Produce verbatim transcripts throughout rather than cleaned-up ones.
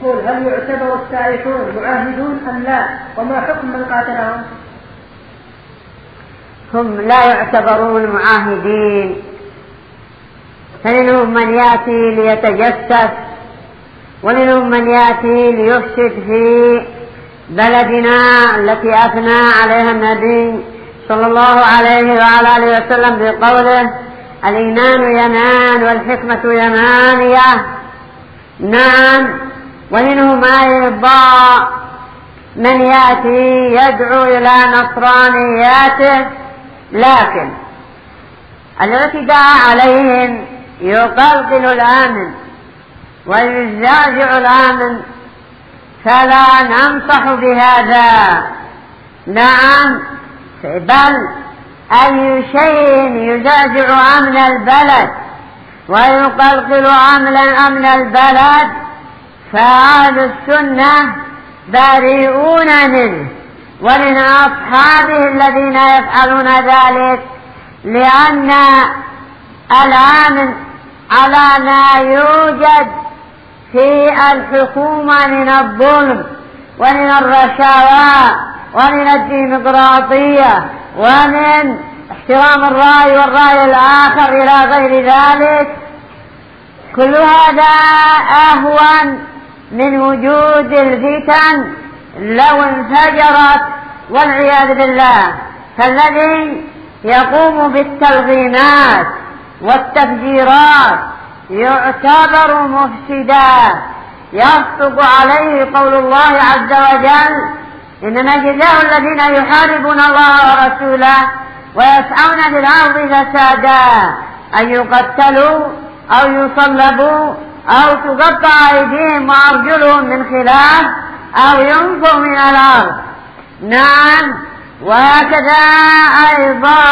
قل هل يعتبر السائحون معاهدون أم لا؟ وما حكم من قاتلهم؟ هم لا يعتبرون معاهدين، فمنهم من يأتي ليتجسس، ومنهم من يأتي ليفسد في بلدنا التي أثنى عليها النبي صلى الله عليه وعلى آله وسلم بقوله الإيمان يمان والحكمة يمانية. نعم، ومنهم أيضا من يأتي يدعو إلى نصرانياته، لكن الاعتداء عليهم يقلقل الأمن ويزعزع الأمن، فلا ننصح بهذا. نعم، بل أي شيء يزعزع أمن البلد ويقلقل أمن البلد فأهل السنة بريئون منه ومن أصحابه الذين يفعلون ذلك، لأن الأمن على ما يوجد في الحكومة من الظلم ومن الرشاوى ومن الديمقراطية ومن احترام الرأي والرأي الآخر إلى غير ذلك، كل هذا أهون من وجود الفتن لو انفجرت والعياذ بالله. فالذي يقوم بالتلغيمات والتفجيرات يعتبر مفسدا، يصدق عليه قول الله عز وجل إنما جزاء الذين يحاربون الله ورسوله ويسعون في الأرض فسادا أن يقتلوا أو يصلبوا أو تقطع أيديهم وأرجلهم من خلاف أو ينفوا من الأرض. نعم، وهكذا أيضا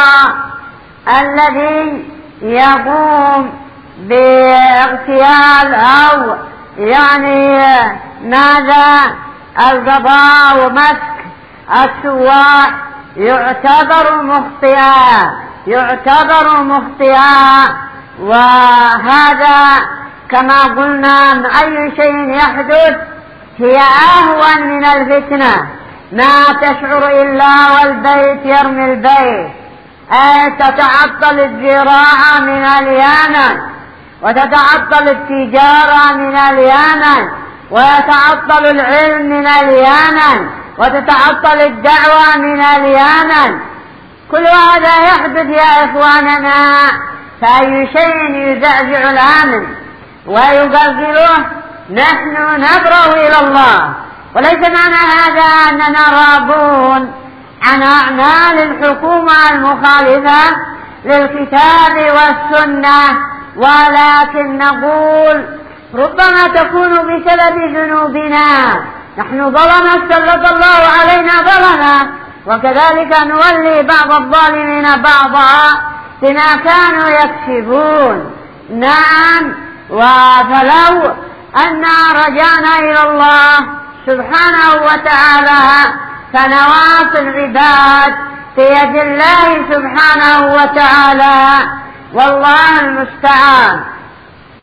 الذي يقوم باغتيال أو يعني ماذا القضاء ومسك السواح يعتبر مخطئا يعتبر مخطئا وهذا كما قلنا أي شيء يحدث هي أهون من الفتنة. ما تشعر إلا والبيت يرمي البيت، أي تتعطل الزراعة من اليمن وتتعطل التجارة من اليمن ويتعطل العلم من اليمن وتتعطل الدعوة من اليمن. كل هذا يحدث يا إخواننا، فأي شيء يزعزع الأمن ويقلقله نحن نبرأ إلى الله، وليس معنى هذا أننا راضون عن أعمال الحكومة المخالفة للكتاب والسنة، ولكن نقول ربما تكون بسبب ذنوبنا، نحن ظلمة سلط الله علينا ظلمة، وكذلك نولي بعض الظالمين بعضا بما كانوا يكسبون. نعم، وفلو أننا رجعنا إلى الله سبحانه وتعالى فنواصي العباد في يد الله سبحانه وتعالى، والله المستعان.